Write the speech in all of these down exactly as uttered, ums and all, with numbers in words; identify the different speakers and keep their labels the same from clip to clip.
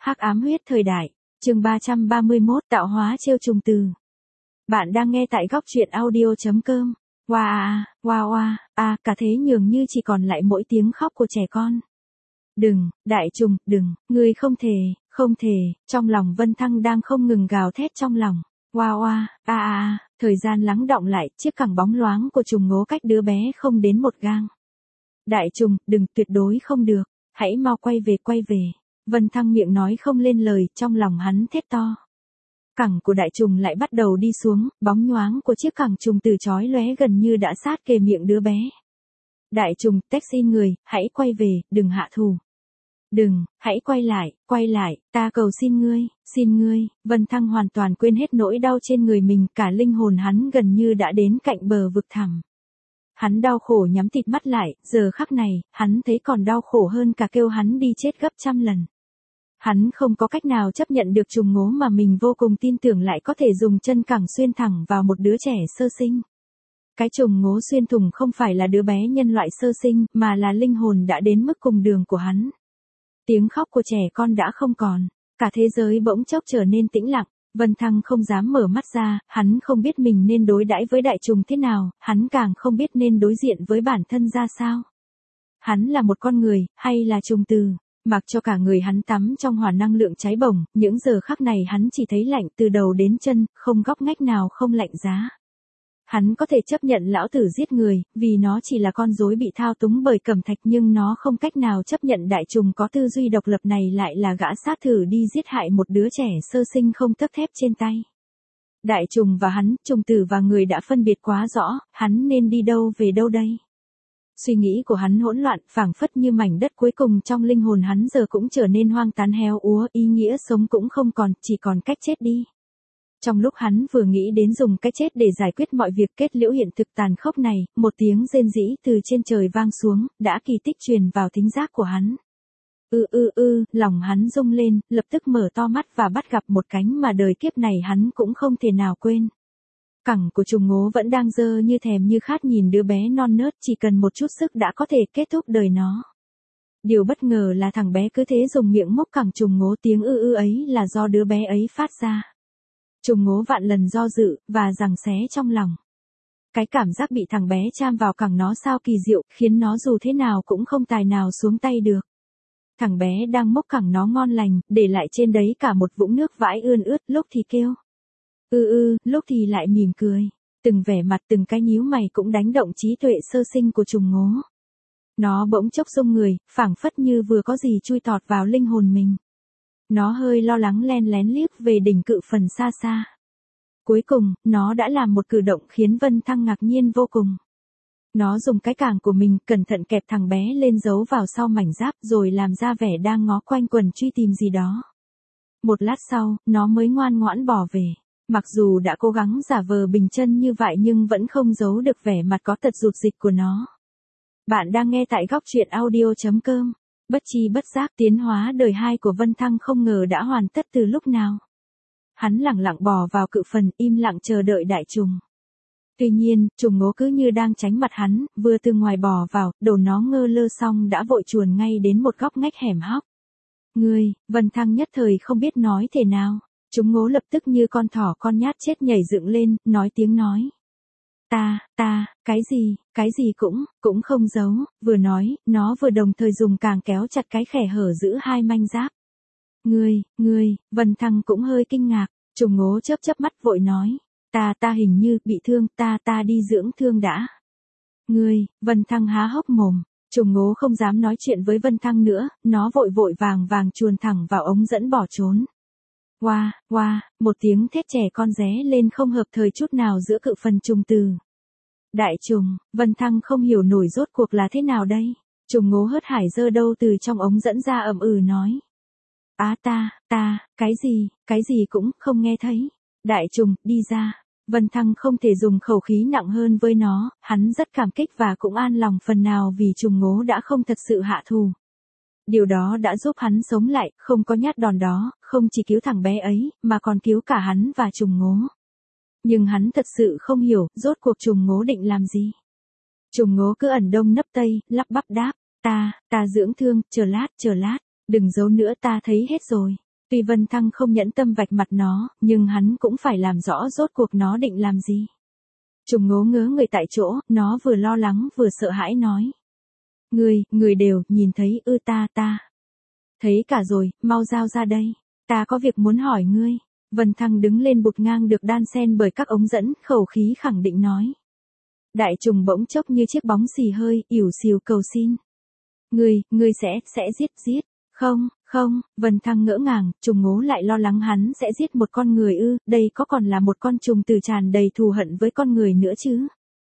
Speaker 1: Hắc ám huyết thời đại, chương ba trăm ba mươi mốt tạo hóa trêu trùng từ. Bạn đang nghe tại góc truyện audio.com. Wow à, wow wow, à, cả thế nhường như chỉ còn lại mỗi tiếng khóc của trẻ con. Đừng, đại trùng, đừng, ngươi không thể, không thể, trong lòng Vân Thăng đang không ngừng gào thét trong lòng. Wow wow, à à, thời gian lắng đọng lại, chiếc cẳng bóng loáng của trùng ngố cách đứa bé không đến một gang. Đại trùng, đừng, tuyệt đối không được, hãy mau quay về, quay về. Vân Thăng miệng nói không lên lời, trong lòng hắn thét to. Cẳng của đại trùng lại bắt đầu đi xuống, bóng nhoáng của chiếc cẳng trùng từ chói lóe gần như đã sát kề miệng đứa bé. Đại trùng, tách xin người, hãy quay về, đừng hạ thủ. Đừng, hãy quay lại, quay lại, ta cầu xin ngươi, xin ngươi. Vân Thăng hoàn toàn quên hết nỗi đau trên người mình, cả linh hồn hắn gần như đã đến cạnh bờ vực thẳm. Hắn đau khổ nhắm thịt mắt lại, giờ khắc này, hắn thấy còn đau khổ hơn cả kêu hắn đi chết gấp trăm lần. Hắn không có cách nào chấp nhận được trùng ngố mà mình vô cùng tin tưởng lại có thể dùng chân cẳng xuyên thẳng vào một đứa trẻ sơ sinh. Cái trùng ngố xuyên thủng không phải là đứa bé nhân loại sơ sinh, mà là linh hồn đã đến mức cùng đường của hắn. Tiếng khóc của trẻ con đã không còn, cả thế giới bỗng chốc trở nên tĩnh lặng. Vân Thăng không dám mở mắt ra, hắn không biết mình nên đối đãi với đại trùng thế nào, hắn càng không biết nên đối diện với bản thân ra sao. Hắn là một con người, hay là trùng từ, mặc cho cả người hắn tắm trong hỏa năng lượng cháy bỏng, những giờ khắc này hắn chỉ thấy lạnh từ đầu đến chân, không góc ngách nào không lạnh giá. Hắn có thể chấp nhận lão tử giết người, vì nó chỉ là con rối bị thao túng bởi cẩm thạch, nhưng nó không cách nào chấp nhận đại trùng có tư duy độc lập này lại là gã sát thử đi giết hại một đứa trẻ sơ sinh không tấc thép trên tay. Đại trùng và hắn, trùng tử và người đã phân biệt quá rõ, hắn nên đi đâu về đâu đây? Suy nghĩ của hắn hỗn loạn, phảng phất như mảnh đất cuối cùng trong linh hồn hắn giờ cũng trở nên hoang tàn héo úa, ý nghĩa sống cũng không còn, chỉ còn cách chết đi. Trong lúc hắn vừa nghĩ đến dùng cái chết để giải quyết mọi việc, kết liễu hiện thực tàn khốc này, một tiếng rên rỉ từ trên trời vang xuống, đã kỳ tích truyền vào thính giác của hắn. Ư ư ư, lòng hắn rung lên, lập tức mở to mắt và bắt gặp một cánh mà đời kiếp này hắn cũng không thể nào quên. Cẳng của trùng ngố vẫn đang dơ như thèm như khát nhìn đứa bé non nớt, chỉ cần một chút sức đã có thể kết thúc đời nó. Điều bất ngờ là thằng bé cứ thế dùng miệng mốc cẳng trùng ngố, tiếng ư ư ấy là do đứa bé ấy phát ra. Trùng ngố vạn lần do dự, và giằng xé trong lòng. Cái cảm giác bị thằng bé chạm vào cẳng nó sao kỳ diệu, khiến nó dù thế nào cũng không tài nào xuống tay được. Thằng bé đang mốc cẳng nó ngon lành, để lại trên đấy cả một vũng nước vãi ươn ướt, lúc thì kêu. Ư ư, lúc thì lại mỉm cười. Từng vẻ mặt từng cái nhíu mày cũng đánh động trí tuệ sơ sinh của trùng ngố. Nó bỗng chốc rung người, phảng phất như vừa có gì chui tọt vào linh hồn mình. Nó hơi lo lắng len lén liếc về đỉnh cự phần xa xa. Cuối cùng, nó đã làm một cử động khiến Vân Thăng ngạc nhiên vô cùng. Nó dùng cái càng của mình cẩn thận kẹp thằng bé lên giấu vào sau mảnh giáp rồi làm ra vẻ đang ngó quanh quần truy tìm gì đó. Một lát sau, nó mới ngoan ngoãn bỏ về. Mặc dù đã cố gắng giả vờ bình chân như vậy nhưng vẫn không giấu được vẻ mặt có tật rụt dịch của nó. Bạn đang nghe tại góc truyện audio.com. Bất chi bất giác tiến hóa đời hai của Vân Thăng không ngờ đã hoàn tất từ lúc nào. Hắn lẳng lặng bò vào cự phần, im lặng chờ đợi đại trùng. Tuy nhiên, trùng ngố cứ như đang tránh mặt hắn, vừa từ ngoài bò vào, đồ nó ngơ lơ xong đã vội chuồn ngay đến một góc ngách hẻm hóc. Ngươi, Vân Thăng nhất thời không biết nói thế nào. Trùng ngố lập tức như con thỏ con nhát chết nhảy dựng lên, nói tiếng nói. Ta, ta, cái gì, cái gì cũng, cũng không giấu, vừa nói, nó vừa đồng thời dùng càng kéo chặt cái khe hở giữa hai manh giáp. Ngươi, ngươi, Vân Thăng cũng hơi kinh ngạc, trùng ngố chớp chớp mắt vội nói. Ta, ta hình như bị thương, ta, ta đi dưỡng thương đã. Ngươi, Vân Thăng há hốc mồm, trùng ngố không dám nói chuyện với Vân Thăng nữa, nó vội vội vàng vàng chuồn thẳng vào ống dẫn bỏ trốn. Wow, wow, một tiếng thét trẻ con ré lên không hợp thời chút nào giữa cự phần trùng từ. Đại trùng, Vân Thăng không hiểu nổi rốt cuộc là thế nào đây. Trùng ngố hớt hải dơ đâu từ trong ống dẫn ra ậm ừ nói. Á ta, ta, cái gì, cái gì cũng không nghe thấy. Đại trùng, đi ra. Vân Thăng không thể dùng khẩu khí nặng hơn với nó, hắn rất cảm kích và cũng an lòng phần nào vì trùng ngố đã không thật sự hạ thù. Điều đó đã giúp hắn sống lại, không có nhát đòn đó, không chỉ cứu thằng bé ấy, mà còn cứu cả hắn và trùng ngố. Nhưng hắn thật sự không hiểu, rốt cuộc trùng ngố định làm gì. Trùng ngố cứ ẩn đông nấp tây, lắp bắp đáp, ta, ta dưỡng thương, chờ lát, chờ lát, đừng giấu nữa ta thấy hết rồi. Tuy Vân Thăng không nhẫn tâm vạch mặt nó, nhưng hắn cũng phải làm rõ rốt cuộc nó định làm gì. Trùng ngố ngớ người tại chỗ, nó vừa lo lắng vừa sợ hãi nói. Người, người đều, nhìn thấy ư ta ta. Thấy cả rồi, mau giao ra đây. Ta có việc muốn hỏi ngươi. Vân Thăng đứng lên bụt ngang được đan xen bởi các ống dẫn, khẩu khí khẳng định nói. Đại trùng bỗng chốc như chiếc bóng xì hơi, ỉu xìu cầu xin. Ngươi, ngươi sẽ, sẽ giết, giết. Không, không, Vân Thăng ngỡ ngàng, trùng ngố lại lo lắng hắn sẽ giết một con người ư, đây có còn là một con trùng tử tràn đầy thù hận với con người nữa chứ.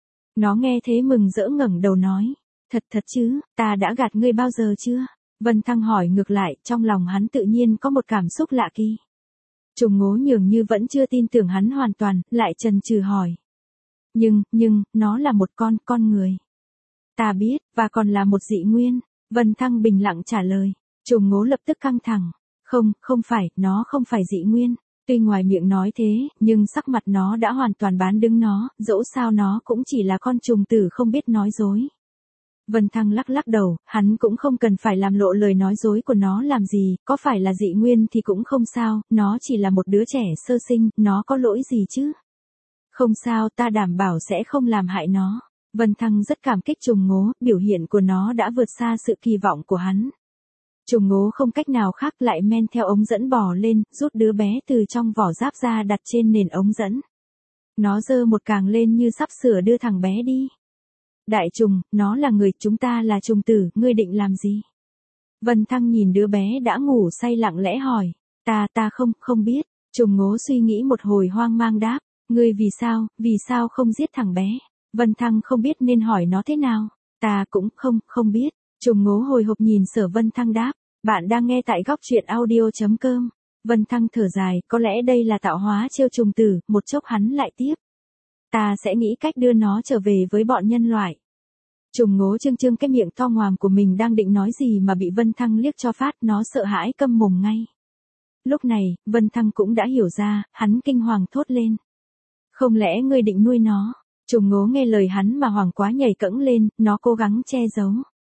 Speaker 1: Nó nghe thế mừng rỡ ngẩng đầu nói. Thật thật chứ, ta đã gạt ngươi bao giờ chưa? Vân Thăng hỏi ngược lại, trong lòng hắn tự nhiên có một cảm xúc lạ kỳ. Trùng ngố nhường như vẫn chưa tin tưởng hắn hoàn toàn, lại chần chừ hỏi. Nhưng, nhưng, nó là một con, con người. Ta biết, và còn là một dị nguyên. Vân Thăng bình lặng trả lời. Trùng ngố lập tức căng thẳng. Không, không phải, nó không phải dị nguyên. Tuy ngoài miệng nói thế, nhưng sắc mặt nó đã hoàn toàn bán đứng nó, dẫu sao nó cũng chỉ là con trùng tử không biết nói dối. Vân Thăng lắc lắc đầu, hắn cũng không cần phải làm lộ lời nói dối của nó làm gì, có phải là dị nguyên thì cũng không sao, nó chỉ là một đứa trẻ sơ sinh, nó có lỗi gì chứ? Không sao, ta đảm bảo sẽ không làm hại nó. Vân Thăng rất cảm kích trùng ngố, biểu hiện của nó đã vượt xa sự kỳ vọng của hắn. Trùng ngố không cách nào khác lại men theo ống dẫn bò lên, rút đứa bé từ trong vỏ giáp ra đặt trên nền ống dẫn. Nó giơ một càng lên như sắp sửa đưa thằng bé đi. Đại trùng, nó là người, chúng ta là trùng tử, ngươi định làm gì? Vân Thăng nhìn đứa bé đã ngủ say lặng lẽ hỏi. Ta, ta không, không biết. Trùng ngố suy nghĩ một hồi hoang mang đáp. Ngươi vì sao, vì sao không giết thằng bé? Vân Thăng không biết nên hỏi nó thế nào. Ta cũng không, không biết. Trùng ngố hồi hộp nhìn Sở Vân Thăng đáp. Bạn đang nghe tại góc truyện audio chấm com. Vân Thăng thở dài, có lẽ đây là tạo hóa trêu trùng tử, một chốc hắn lại tiếp. Ta sẽ nghĩ cách đưa nó trở về với bọn nhân loại. Trùng ngố trương trương cái miệng to ngoàm của mình đang định nói gì mà bị Vân Thăng liếc cho phát, nó sợ hãi câm mồm ngay. Lúc này, Vân Thăng cũng đã hiểu ra, hắn kinh hoàng thốt lên. Không lẽ ngươi định nuôi nó? Trùng ngố nghe lời hắn mà hoảng quá nhảy cẫng lên, nó cố gắng che giấu.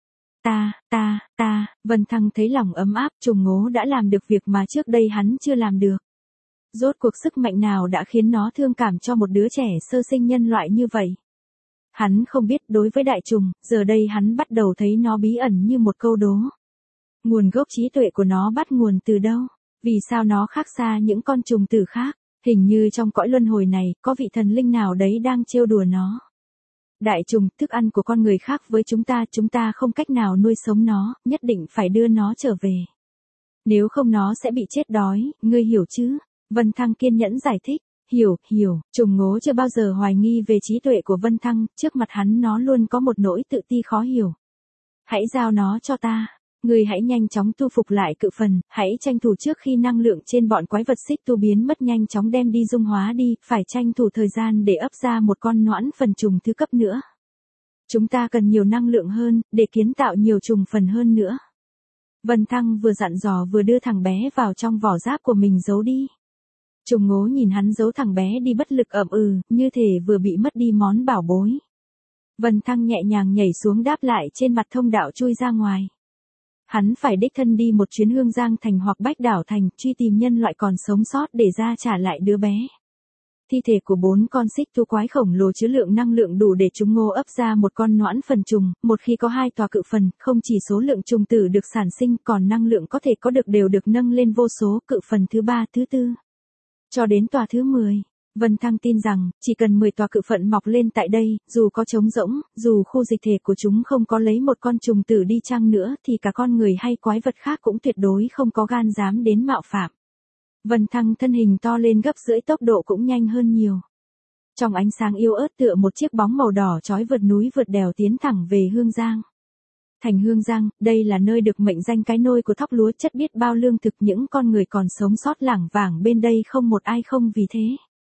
Speaker 1: Ta, ta, ta, Vân Thăng thấy lòng ấm áp, trùng ngố đã làm được việc mà trước đây hắn chưa làm được. Rốt cuộc sức mạnh nào đã khiến nó thương cảm cho một đứa trẻ sơ sinh nhân loại như vậy? Hắn không biết đối với đại trùng, giờ đây hắn bắt đầu thấy nó bí ẩn như một câu đố. Nguồn gốc trí tuệ của nó bắt nguồn từ đâu? Vì sao nó khác xa những con trùng tử khác? Hình như trong cõi luân hồi này, có vị thần linh nào đấy đang trêu đùa nó. Đại trùng, thức ăn của con người khác với chúng ta, chúng ta không cách nào nuôi sống nó, nhất định phải đưa nó trở về. Nếu không nó sẽ bị chết đói, ngươi hiểu chứ? Vân Thăng kiên nhẫn giải thích. Hiểu, hiểu, trùng ngố chưa bao giờ hoài nghi về trí tuệ của Vân Thăng, trước mặt hắn nó luôn có một nỗi tự ti khó hiểu. Hãy giao nó cho ta. Ngươi hãy nhanh chóng tu phục lại cự phần, hãy tranh thủ trước khi năng lượng trên bọn quái vật xích tu biến mất nhanh chóng đem đi dung hóa đi, phải tranh thủ thời gian để ấp ra một con noãn phần trùng thứ cấp nữa. Chúng ta cần nhiều năng lượng hơn, để kiến tạo nhiều trùng phần hơn nữa. Vân Thăng vừa dặn dò vừa đưa thằng bé vào trong vỏ giáp của mình giấu đi. Trùng ngố nhìn hắn giấu thằng bé đi bất lực ậm ừ, như thể vừa bị mất đi món bảo bối. Vân Thăng nhẹ nhàng nhảy xuống đáp lại trên mặt thông đạo chui ra ngoài. Hắn phải đích thân đi một chuyến Hương Giang Thành hoặc Bách Đảo Thành, truy tìm nhân loại còn sống sót để ra trả lại đứa bé. Thi thể của bốn con xích tu quái khổng lồ chứa lượng năng lượng đủ để chúng ngô ấp ra một con noãn phần trùng, một khi có hai tòa cự phần, không chỉ số lượng trùng tử được sản sinh còn năng lượng có thể có được đều được nâng lên vô số, cự phần thứ ba thứ tư. Cho đến tòa thứ mười, Vân Thăng tin rằng, chỉ cần mười tòa cự phận mọc lên tại đây, dù có trống rỗng, dù khu dịch thể của chúng không có lấy một con trùng tử đi chăng nữa thì cả con người hay quái vật khác cũng tuyệt đối không có gan dám đến mạo phạm. Vân Thăng thân hình to lên gấp rưỡi tốc độ cũng nhanh hơn nhiều. Trong ánh sáng yếu ớt tựa một chiếc bóng màu đỏ chói vượt núi vượt đèo tiến thẳng về Hương Giang. Thành Hương Giang, đây là nơi được mệnh danh cái nôi của thóc lúa chất biết bao lương thực, những con người còn sống sót lảng vảng bên đây không một ai không vì thế.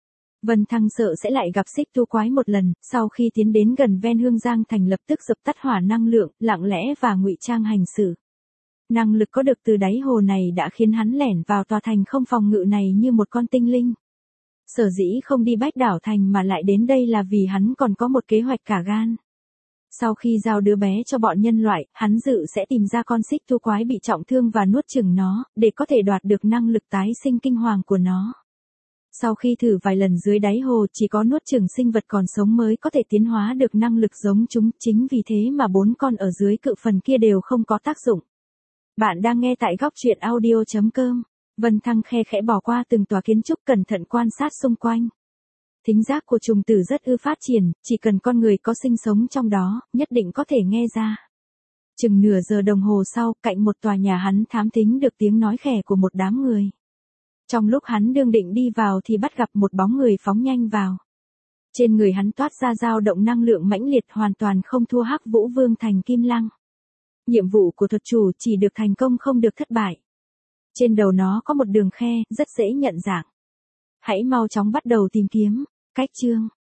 Speaker 1: Vân Thăng sợ sẽ lại gặp xích tu quái một lần, sau khi tiến đến gần ven Hương Giang Thành lập tức dập tắt hỏa năng lượng, lặng lẽ và ngụy trang hành xử. Năng lực có được từ đáy hồ này đã khiến hắn lẻn vào tòa thành không phòng ngự này như một con tinh linh. Sở dĩ không đi Bách Đảo Thành mà lại đến đây là vì hắn còn có một kế hoạch cả gan. Sau khi giao đứa bé cho bọn nhân loại, hắn dự sẽ tìm ra con xích thú quái bị trọng thương và nuốt chửng nó, để có thể đoạt được năng lực tái sinh kinh hoàng của nó. Sau khi thử vài lần dưới đáy hồ, chỉ có nuốt chửng sinh vật còn sống mới có thể tiến hóa được năng lực giống chúng, chính vì thế mà bốn con ở dưới cự phần kia đều không có tác dụng. Bạn đang nghe tại góc truyện audio chấm com. Vân Thăng khe khẽ bỏ qua từng tòa kiến trúc, cẩn thận quan sát xung quanh. Thính giác của trùng tử rất ư phát triển, chỉ cần con người có sinh sống trong đó, nhất định có thể nghe ra. Chừng nửa giờ đồng hồ sau, cạnh một tòa nhà hắn thám thính được tiếng nói khẽ của một đám người. Trong lúc hắn đương định đi vào thì bắt gặp một bóng người phóng nhanh vào. Trên người hắn toát ra dao động năng lượng mãnh liệt, hoàn toàn không thua Hắc Vũ Vương Thành Kim Lăng. Nhiệm vụ của thuật chủ chỉ được thành công không được thất bại. Trên đầu nó có một đường khe, rất dễ nhận dạng. Hãy mau chóng bắt đầu tìm kiếm. Cách chương